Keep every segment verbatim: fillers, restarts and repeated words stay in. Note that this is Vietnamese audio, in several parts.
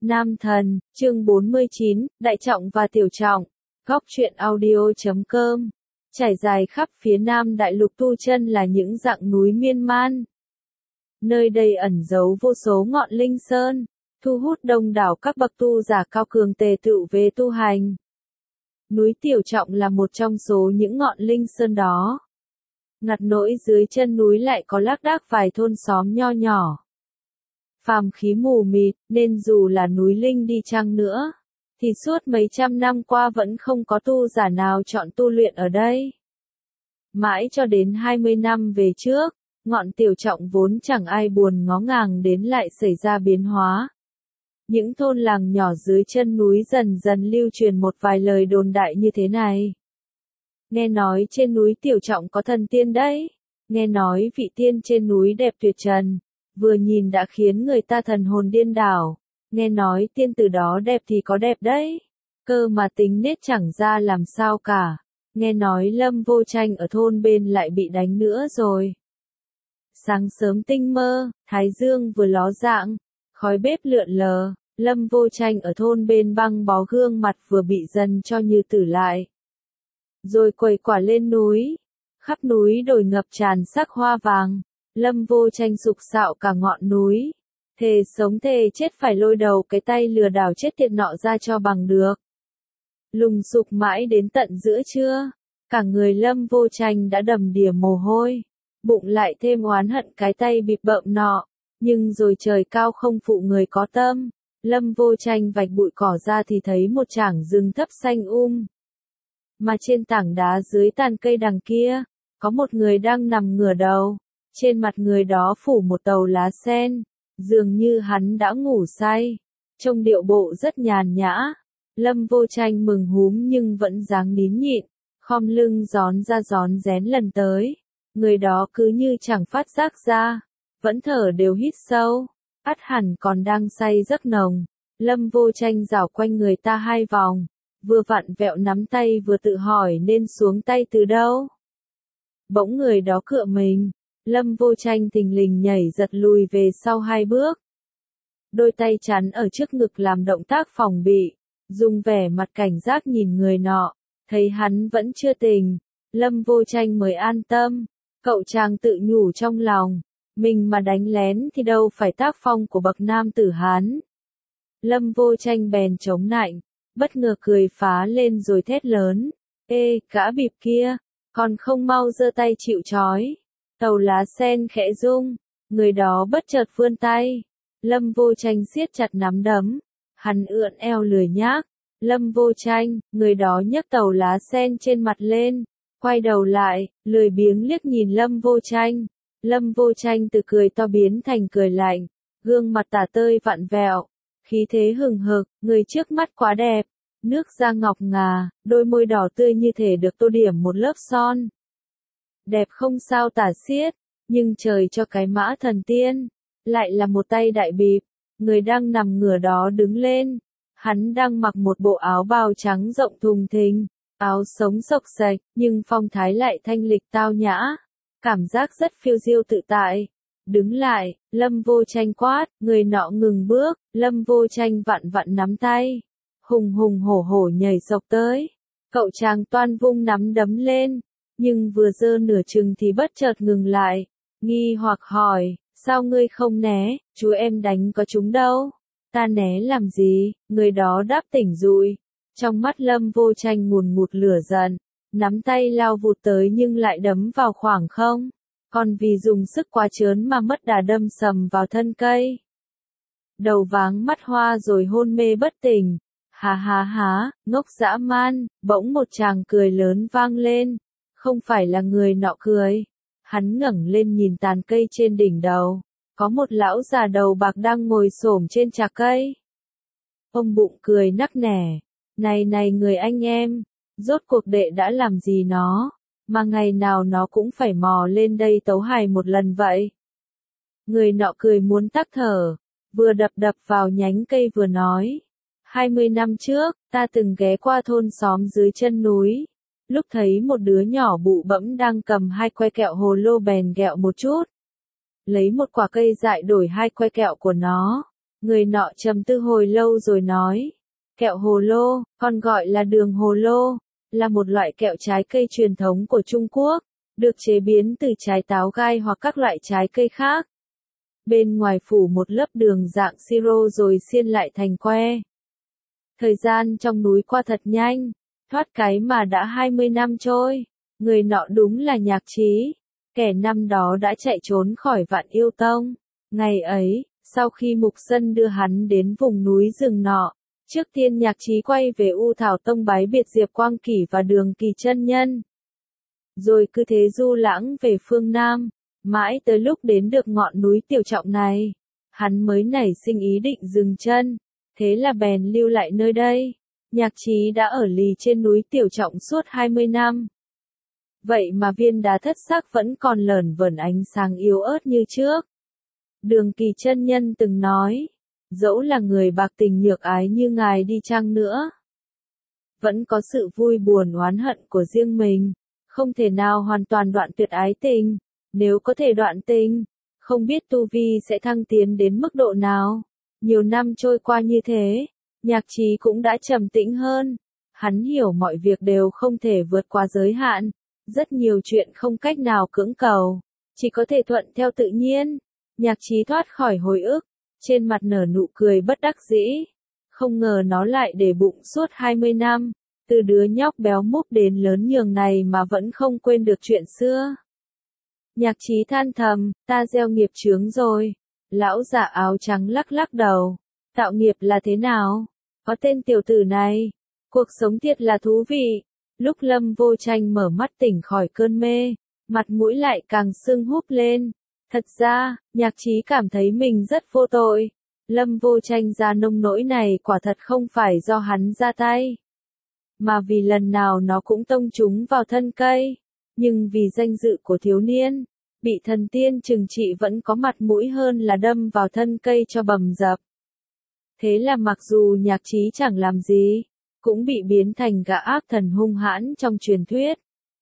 Nam Thần, chương bốn mươi chín, Đại Trọng và Tiểu Trọng. Góc truyện audio chấm com. Trải dài khắp phía Nam Đại Lục Tu Chân là những dặng núi miên man. Nơi đây ẩn giấu vô số ngọn linh sơn, thu hút đông đảo các bậc tu giả cao cường tề tựu về tu hành. Núi Tiểu Trọng là một trong số những ngọn linh sơn đó. Ngặt nỗi dưới chân núi lại có lác đác vài thôn xóm nho nhỏ. Phàm khí mù mịt, nên dù là núi linh đi chăng nữa, thì suốt mấy trăm năm qua vẫn không có tu giả nào chọn tu luyện ở đây. Mãi cho đến hai mươi năm về trước, ngọn Tiểu Trọng vốn chẳng ai buồn ngó ngàng đến lại xảy ra biến hóa. Những thôn làng nhỏ dưới chân núi dần dần lưu truyền một vài lời đồn đại như thế này. Nghe nói trên núi Tiểu Trọng có thần tiên đấy. Nghe nói vị tiên trên núi đẹp tuyệt trần, vừa nhìn đã khiến người ta thần hồn điên đảo. Nghe nói tiên từ đó đẹp thì có đẹp đấy, cơ mà tính nết chẳng ra làm sao cả. Nghe nói Lâm Vô Tranh ở thôn bên lại bị đánh nữa rồi. Sáng sớm tinh mơ, thái dương vừa ló dạng, khói bếp lượn lờ, Lâm Vô Tranh ở thôn bên băng bó gương mặt vừa bị dần cho như tử lại. Rồi quẩy quả lên núi, khắp núi đồi ngập tràn sắc hoa vàng. Lâm Vô Tranh sục sạo cả ngọn núi, thề sống thề chết phải lôi đầu cái tay lừa đảo chết tiệt nọ ra cho bằng được. Lùng sục mãi đến tận giữa trưa, cả người Lâm Vô Tranh đã đầm đìa mồ hôi, bụng lại thêm oán hận cái tay bịp bợm nọ, nhưng rồi trời cao không phụ người có tâm, Lâm Vô Tranh vạch bụi cỏ ra thì thấy một trảng rừng thấp xanh um. Mà trên tảng đá dưới tàn cây đằng kia, có một người đang nằm ngửa đầu. Trên mặt người đó phủ một tàu lá sen, dường như hắn đã ngủ say, trông điệu bộ rất nhàn nhã. Lâm Vô Tranh mừng húm nhưng vẫn dáng nín nhịn, khom lưng gión ra gión rén lần tới. Người đó cứ như chẳng phát giác ra, vẫn thở đều hít sâu, ắt hẳn còn đang say giấc nồng. Lâm Vô Tranh dạo quanh người ta hai vòng, vừa vặn vẹo nắm tay vừa tự hỏi nên xuống tay từ đâu. Bỗng người đó cựa mình. Lâm Vô Tranh thình lình nhảy giật lùi về sau hai bước. Đôi tay chắn ở trước ngực làm động tác phòng bị, dùng vẻ mặt cảnh giác nhìn người nọ, thấy hắn vẫn chưa tỉnh, Lâm Vô Tranh mới an tâm. Cậu chàng tự nhủ trong lòng, mình mà đánh lén thì đâu phải tác phong của bậc nam tử Hán. Lâm Vô Tranh bèn chống nạnh, bất ngờ cười phá lên rồi thét lớn, ê, gã bịp kia, còn không mau giơ tay chịu trói. Tàu lá sen khẽ rung, người đó bất chợt vươn tay. Lâm Vô Tranh siết chặt nắm đấm, hắn ưỡn eo lười nhác. Lâm Vô Tranh, người đó nhấc tàu lá sen trên mặt lên, quay đầu lại, lười biếng liếc nhìn Lâm Vô Tranh. Lâm Vô Tranh từ cười to biến thành cười lạnh, gương mặt tả tơi vặn vẹo, khí thế hừng hực, người trước mắt quá đẹp, nước da ngọc ngà, đôi môi đỏ tươi như thể được tô điểm một lớp son. Đẹp không sao tả xiết, nhưng trời cho cái mã thần tiên, lại là một tay đại bịp. Người đang nằm ngửa đó đứng lên, hắn đang mặc một bộ áo bào trắng rộng thùng thình, áo sống xộc xệch, nhưng phong thái lại thanh lịch tao nhã, cảm giác rất phiêu diêu tự tại. Đứng lại, Lâm Vô Tranh quát, người nọ ngừng bước, Lâm Vô Tranh vặn vặn nắm tay, hùng hùng hổ hổ nhảy sộc tới. Cậu chàng toan vung nắm đấm lên, nhưng vừa giơ nửa chừng thì bất chợt ngừng lại, nghi hoặc hỏi, sao ngươi không né, chú em đánh có trúng đâu. Ta né làm gì, người đó đáp tỉnh rụi. Trong mắt Lâm Vô Tranh ngùn ngụt lửa giận, nắm tay lao vụt tới nhưng lại đấm vào khoảng không, còn vì dùng sức quá trớn mà mất đà đâm sầm vào thân cây. Đầu váng mắt hoa rồi hôn mê bất tỉnh. Hà hà há, ngốc dã man, bỗng một tràng cười lớn vang lên. Không phải là người nọ cười. Hắn ngẩng lên nhìn tàn cây trên đỉnh đầu. Có một lão già đầu bạc đang ngồi xổm trên chạc cây. Ông bụng cười nắc nẻ. Này này người anh em, rốt cuộc đệ đã làm gì nó, mà ngày nào nó cũng phải mò lên đây tấu hài một lần vậy. Người nọ cười muốn tắc thở, vừa đập đập vào nhánh cây vừa nói. Hai mươi năm trước, ta từng ghé qua thôn xóm dưới chân núi. Lúc thấy một đứa nhỏ bụ bẫm đang cầm hai que kẹo hồ lô bèn ghẹo một chút. Lấy một quả cây dại đổi hai que kẹo của nó. Người nọ trầm tư hồi lâu rồi nói, kẹo hồ lô, còn gọi là đường hồ lô, là một loại kẹo trái cây truyền thống của Trung Quốc, được chế biến từ trái táo gai hoặc các loại trái cây khác. Bên ngoài phủ một lớp đường dạng siro rồi xiên lại thành que. Thời gian trong núi qua thật nhanh, thoát cái mà đã hai mươi năm trôi. Người nọ đúng là Nhạc Trí, kẻ năm đó đã chạy trốn khỏi Vạn Yêu Tông. Ngày ấy, sau khi Mục Sân đưa hắn đến vùng núi rừng nọ, trước tiên Nhạc Trí quay về U Thảo Tông bái biệt Diệp Quang Kỷ và Đường Kỳ chân nhân. Rồi cứ thế du lãng về phương Nam, mãi tới lúc đến được ngọn núi Tiểu Trọng này, hắn mới nảy sinh ý định dừng chân, thế là bèn lưu lại nơi đây. Nhạc Trí đã ở lì trên núi Tiểu Trọng suốt hai mươi năm. Vậy mà viên đá thất sắc vẫn còn lởn vởn ánh sáng yếu ớt như trước. Đường Kỳ chân nhân từng nói, dẫu là người bạc tình nhược ái như ngài đi chăng nữa, vẫn có sự vui buồn oán hận của riêng mình, không thể nào hoàn toàn đoạn tuyệt ái tình. Nếu có thể đoạn tình, không biết tu vi sẽ thăng tiến đến mức độ nào. Nhiều năm trôi qua như thế, Nhạc Trí cũng đã trầm tĩnh hơn. Hắn hiểu mọi việc đều không thể vượt qua giới hạn, rất nhiều chuyện không cách nào cưỡng cầu, chỉ có thể thuận theo tự nhiên. Nhạc Trí thoát khỏi hồi ức, trên mặt nở nụ cười bất đắc dĩ. Không ngờ nó lại để bụng suốt hai mươi năm, từ đứa nhóc béo múp đến lớn nhường này mà vẫn không quên được chuyện xưa. Nhạc Trí than thầm, ta gieo nghiệp chướng rồi. Lão giả áo trắng lắc lắc đầu. Tạo nghiệp là thế nào? Có tên tiểu tử này. Cuộc sống thiệt là thú vị. Lúc Lâm Vô Tranh mở mắt tỉnh khỏi cơn mê, mặt mũi lại càng sưng húp lên. Thật ra, Nhạc Trí cảm thấy mình rất vô tội. Lâm Vô Tranh ra nông nỗi này quả thật không phải do hắn ra tay, mà vì lần nào nó cũng tông trúng vào thân cây. Nhưng vì danh dự của thiếu niên, bị thần tiên trừng trị vẫn có mặt mũi hơn là đâm vào thân cây cho bầm dập. Thế là mặc dù Nhạc Trí chẳng làm gì, cũng bị biến thành gã ác thần hung hãn trong truyền thuyết.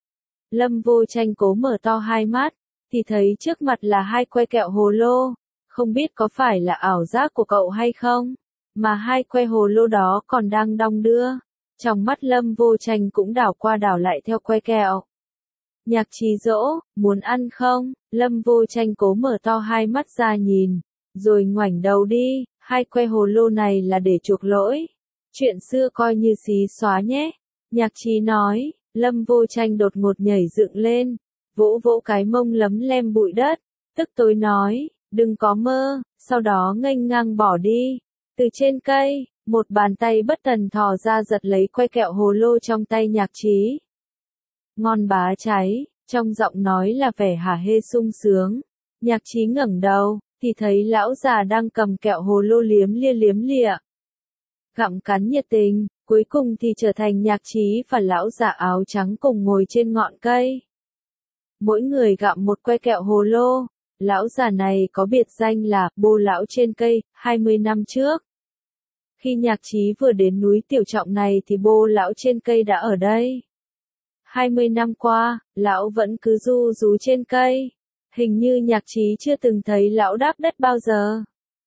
Lâm Vô Tranh cố mở to hai mắt, thì thấy trước mặt là hai que kẹo hồ lô. Không biết có phải là ảo giác của cậu hay không, mà hai que hồ lô đó còn đang đong đưa. Trong mắt Lâm Vô Tranh cũng đảo qua đảo lại theo que kẹo. Nhạc Trí dỗ, muốn ăn không? Lâm Vô Tranh cố mở to hai mắt ra nhìn, rồi ngoảnh đầu đi. Hai que hồ lô này là để chuộc lỗi, chuyện xưa coi như xí xóa nhé. Nhạc Trí nói. Lâm Vô Tranh đột ngột nhảy dựng lên, vỗ vỗ cái mông lấm lem bụi đất, tức tối nói, đừng có mơ. Sau đó nghênh ngang bỏ đi. Từ trên cây, một bàn tay bất thần thò ra giật lấy que kẹo hồ lô trong tay Nhạc Trí. Ngon bá cháy, trong giọng nói là vẻ hả hê sung sướng. Nhạc Trí ngẩng đầu, thì thấy lão già đang cầm kẹo hồ lô liếm lia liếm lịa, gặm cắn nhiệt tình. Cuối cùng thì trở thành Nhạc Trí và lão già áo trắng cùng ngồi trên ngọn cây. Mỗi người gặm một que kẹo hồ lô. Lão già này có biệt danh là Bô Lão trên cây. Hai mươi năm trước, khi Nhạc Trí vừa đến núi Tiểu Trọng này thì Bô Lão trên cây đã ở đây. Hai mươi năm qua, lão vẫn cứ du rú trên cây. Hình như Nhạc Trí chưa từng thấy lão đáp đất bao giờ.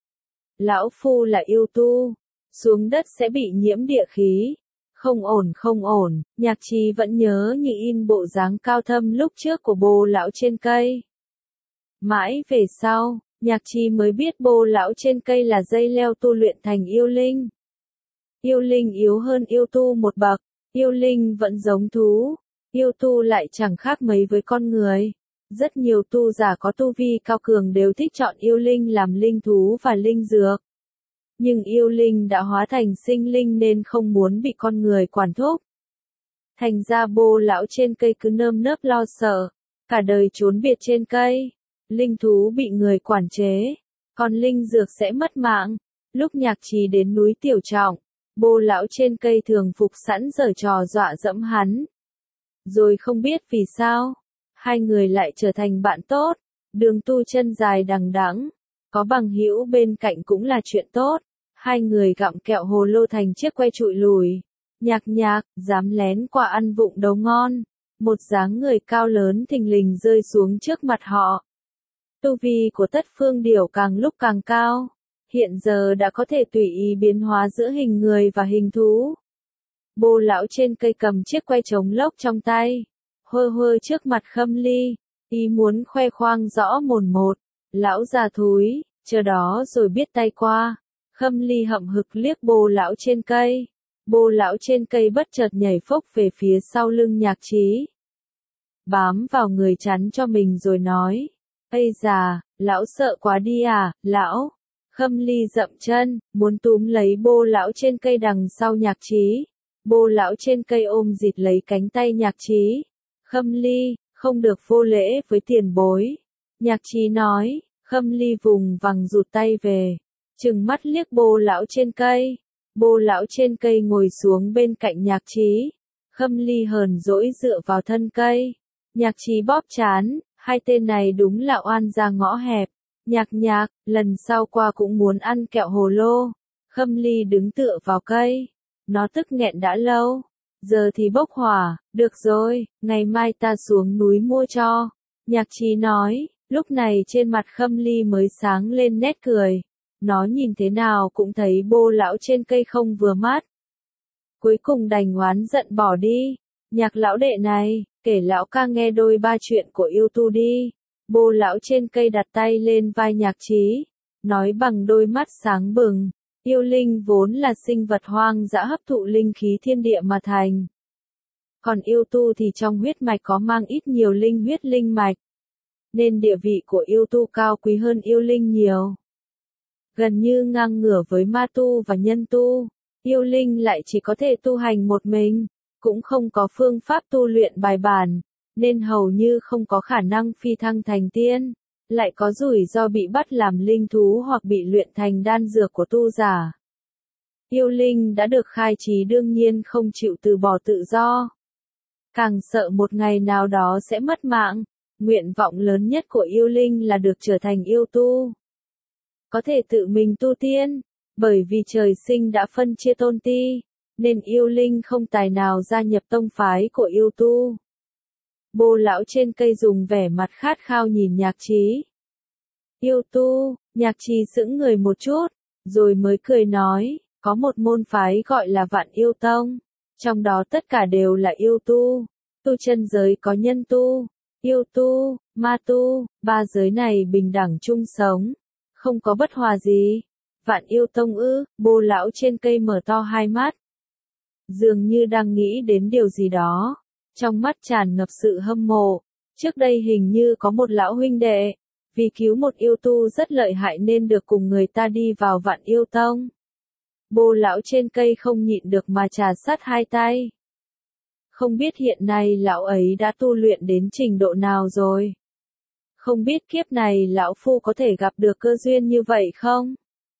Lão phu là yêu tu, xuống đất sẽ bị nhiễm địa khí. Không ổn không ổn. Nhạc Trí vẫn nhớ như in bộ dáng cao thâm lúc trước của Bô Lão trên cây. Mãi về sau, Nhạc Trí mới biết Bô Lão trên cây là dây leo tu luyện thành yêu linh. Yêu linh yếu hơn yêu tu một bậc. Yêu linh vẫn giống thú, yêu tu lại chẳng khác mấy với con người. Rất nhiều tu giả có tu vi cao cường đều thích chọn yêu linh làm linh thú và linh dược. Nhưng yêu linh đã hóa thành sinh linh nên không muốn bị con người quản thúc. Thành ra Bô Lão trên cây cứ nơm nớp lo sợ, cả đời trốn biệt trên cây. Linh thú bị người quản chế, còn linh dược sẽ mất mạng. Lúc Nhạc Trí đến núi Tiểu Trọng, Bô Lão trên cây thường phục sẵn giở trò dọa dẫm hắn. Rồi không biết vì sao, hai người lại trở thành bạn tốt. Đường tu chân dài đằng đẵng, có bằng hữu bên cạnh cũng là chuyện tốt. Hai người gặm kẹo hồ lô thành chiếc que trụi lùi. Nhạc Nhạc, dám lén qua ăn vụng đấu ngon. Một dáng người cao lớn thình lình rơi xuống trước mặt họ. Tu vi của Tất Phương Điểu càng lúc càng cao. hiện giờ đã có thể tùy ý biến hóa giữa hình người và hình thú. Bô lão trên cây cầm chiếc que trống lốc trong tay, hơ hơ trước mặt Khâm Ly, ý muốn khoe khoang rõ mồn một. Lão già thúi, chờ đó rồi biết tay qua. Khâm Ly hậm hực liếc bô lão trên cây. Bô lão trên cây bất chợt nhảy phốc về phía sau lưng Nhạc Trí, bám vào người chắn cho mình rồi nói, ây già, lão sợ quá đi à, lão. Khâm Ly dậm chân, muốn túm lấy bô lão trên cây đằng sau Nhạc Trí. Bô lão trên cây ôm dịt lấy cánh tay Nhạc Trí. Khâm Ly, không được vô lễ với tiền bối. Nhạc Trí nói. Khâm Ly vùng vằng rụt tay về, trừng mắt liếc bô lão trên cây. Bô lão trên cây ngồi xuống bên cạnh Nhạc Trí. Khâm Ly hờn dỗi dựa vào thân cây. Nhạc Trí bóp trán, hai tên này đúng là oan ra ngõ hẹp. Nhạc nhạc, lần sau qua cũng muốn ăn kẹo hồ lô. Khâm Ly đứng tựa vào cây. Nó tức nghẹn đã lâu. Giờ thì bốc hỏa, được rồi, ngày mai ta xuống núi mua cho. Nhạc Trí nói, lúc này trên mặt Khâm Ly mới sáng lên nét cười. Nó nhìn thế nào cũng thấy bô lão trên cây không vừa mắt. Cuối cùng đành oán giận bỏ đi. Nhạc lão đệ này, kể lão ca nghe đôi ba chuyện của yêu tu đi. Bô lão trên cây đặt tay lên vai Nhạc Trí, nói bằng đôi mắt sáng bừng, yêu linh vốn là sinh vật hoang dã hấp thụ linh khí thiên địa mà thành. Còn yêu tu thì trong huyết mạch có mang ít nhiều linh huyết linh mạch, nên địa vị của yêu tu cao quý hơn yêu linh nhiều. Gần như ngang ngửa với ma tu và nhân tu, yêu linh lại chỉ có thể tu hành một mình, cũng không có phương pháp tu luyện bài bản, nên hầu như không có khả năng phi thăng thành tiên, lại có rủi ro bị bắt làm linh thú hoặc bị luyện thành đan dược của tu giả. Yêu linh đã được khai trí đương nhiên không chịu từ bỏ tự do, càng sợ một ngày nào đó sẽ mất mạng. Nguyện vọng lớn nhất của yêu linh là được trở thành yêu tu, có thể tự mình tu tiên, bởi vì trời sinh đã phân chia tôn ti, nên yêu linh không tài nào gia nhập tông phái của yêu tu. Bô lão trên cây dùng vẻ mặt khát khao nhìn Nhạc Trí. Yêu tu, Nhạc Trí sững người một chút, rồi mới cười nói, có một môn phái gọi là Vạn Yêu Tông, trong đó tất cả đều là yêu tu, tu chân giới có nhân tu, yêu tu, ma tu, ba giới này bình đẳng chung sống, không có bất hòa gì. Vạn Yêu Tông ư? Bô lão trên cây mở to hai mắt, dường như đang nghĩ đến điều gì đó, trong mắt tràn ngập sự hâm mộ. Trước đây hình như có một lão huynh đệ, vì cứu một yêu tu rất lợi hại nên được cùng người ta đi vào Vạn Yêu Tông. Bô lão trên cây không nhịn được mà trà sát hai tay. Không biết hiện nay lão ấy đã tu luyện đến trình độ nào rồi. Không biết kiếp này lão phu có thể gặp được cơ duyên như vậy không?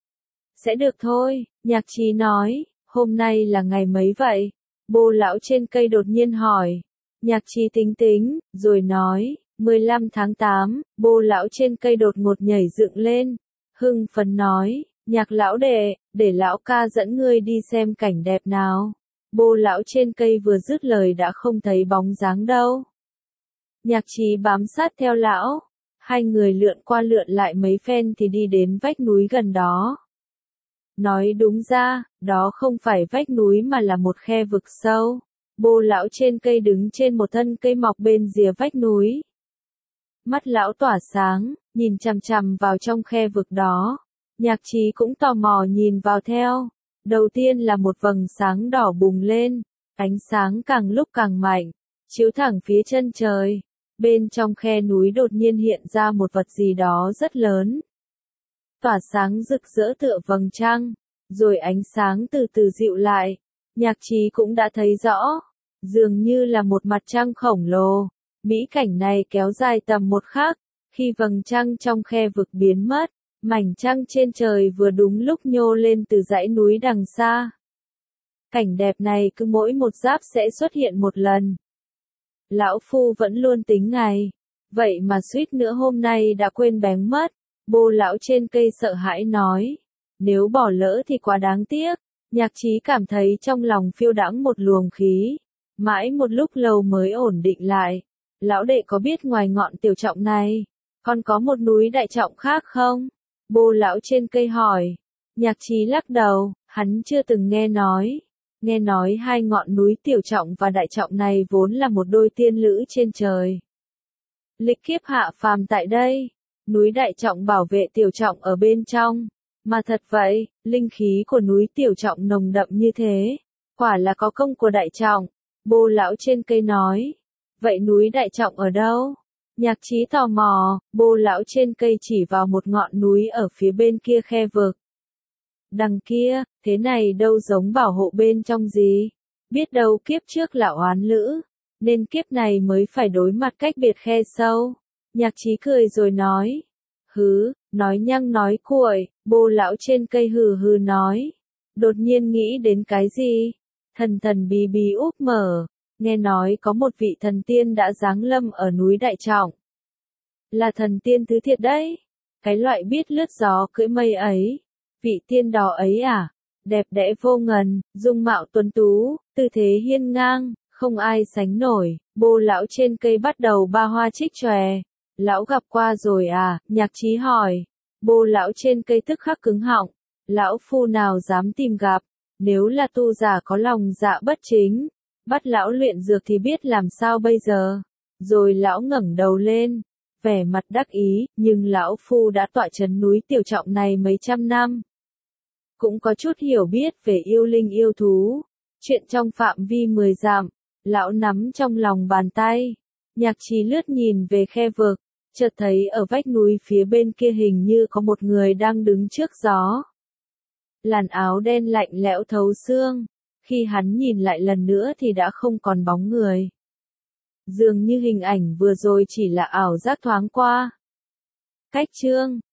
Sẽ được thôi, Nhạc Trí nói. Hôm nay là ngày mấy vậy? Bô lão trên cây đột nhiên hỏi. Nhạc Trí tính tính, rồi nói, mười lăm tháng tám, bô lão trên cây đột ngột nhảy dựng lên. Hưng phấn nói, Nhạc lão đệ, để lão ca dẫn ngươi đi xem cảnh đẹp nào. Bô lão trên cây vừa dứt lời đã không thấy bóng dáng đâu. Nhạc Trí bám sát theo lão. Hai người lượn qua lượn lại mấy phen thì đi đến vách núi gần đó. Nói đúng ra, đó không phải vách núi mà là một khe vực sâu. Bô lão trên cây đứng trên một thân cây mọc bên rìa vách núi. Mắt lão tỏa sáng, nhìn chằm chằm vào trong khe vực đó. Nhạc Trí cũng tò mò nhìn vào theo. Đầu tiên là một vầng sáng đỏ bùng lên, ánh sáng càng lúc càng mạnh, chiếu thẳng phía chân trời. Bên trong khe núi đột nhiên hiện ra một vật gì đó rất lớn, tỏa sáng rực rỡ tựa vầng trăng, rồi ánh sáng từ từ dịu lại. Nhạc Trí cũng đã thấy rõ, dường như là một mặt trăng khổng lồ. Mỹ cảnh này kéo dài tầm một khắc, khi vầng trăng trong khe vực biến mất, mảnh trăng trên trời vừa đúng lúc nhô lên từ dãy núi đằng xa. Cảnh đẹp này cứ mỗi một giáp sẽ xuất hiện một lần. Lão phu vẫn luôn tính ngày, vậy mà suýt nữa hôm nay đã quên bén mất. Bô lão trên cây sợ hãi nói, nếu bỏ lỡ thì quá đáng tiếc. Nhạc Trí cảm thấy trong lòng phiêu đãng một luồng khí, mãi một lúc lâu mới ổn định lại. Lão đệ có biết ngoài ngọn tiểu trọng này, còn có một núi đại trọng khác không? Bô lão trên cây hỏi. Nhạc Chí lắc đầu, hắn chưa từng nghe nói. Nghe nói hai ngọn núi Tiểu Trọng và Đại Trọng này vốn là một đôi tiên lữ trên trời. Lịch kiếp hạ phàm tại đây, núi Đại Trọng bảo vệ Tiểu Trọng ở bên trong. Mà thật vậy, linh khí của núi Tiểu Trọng nồng đậm như thế, quả là có công của Đại Trọng. Bô lão trên cây nói. Vậy núi Đại Trọng ở đâu? Nhạc Chí tò mò, Bô lão trên cây chỉ vào một ngọn núi ở phía bên kia khe vực. Đằng kia, thế này đâu giống bảo hộ bên trong gì. Biết đâu kiếp trước là oán lữ, nên kiếp này mới phải đối mặt cách biệt khe sâu. Nhạc Chí cười rồi nói. Hứ, nói nhăng nói cuội, Bô lão trên cây hừ hừ nói. Đột nhiên nghĩ đến cái gì? Thần thần bí bí úp mở. Nghe nói có một vị thần tiên đã giáng lâm ở núi Đại Trọng. Là thần tiên thứ thiệt đấy. Cái loại biết lướt gió cưỡi mây ấy. Vị tiên đó ấy à? Đẹp đẽ vô ngần, dung mạo tuấn tú, tư thế hiên ngang, không ai sánh nổi. Bô lão trên cây bắt đầu ba hoa trích chòe. Lão gặp qua rồi à? Nhạc Chí hỏi. Bô lão trên cây tức khắc cứng họng. Lão phu nào dám tìm gặp? Nếu là tu giả có lòng dạ bất chính, bắt lão luyện dược thì biết làm sao bây giờ. Rồi lão ngẩng đầu lên, vẻ mặt đắc ý, nhưng lão phu đã tọa trấn núi Tiểu Trọng này mấy trăm năm. Cũng có chút hiểu biết về yêu linh yêu thú. Chuyện trong phạm vi mười dặm, lão nắm trong lòng bàn tay. Nhạc Chí lướt nhìn về khe vực, chợt thấy ở vách núi phía bên kia hình như có một người đang đứng trước gió. Làn áo đen lạnh lẽo thấu xương. Khi hắn nhìn lại lần nữa thì đã không còn bóng người. Dường như hình ảnh vừa rồi chỉ là ảo giác thoáng qua. Cách chương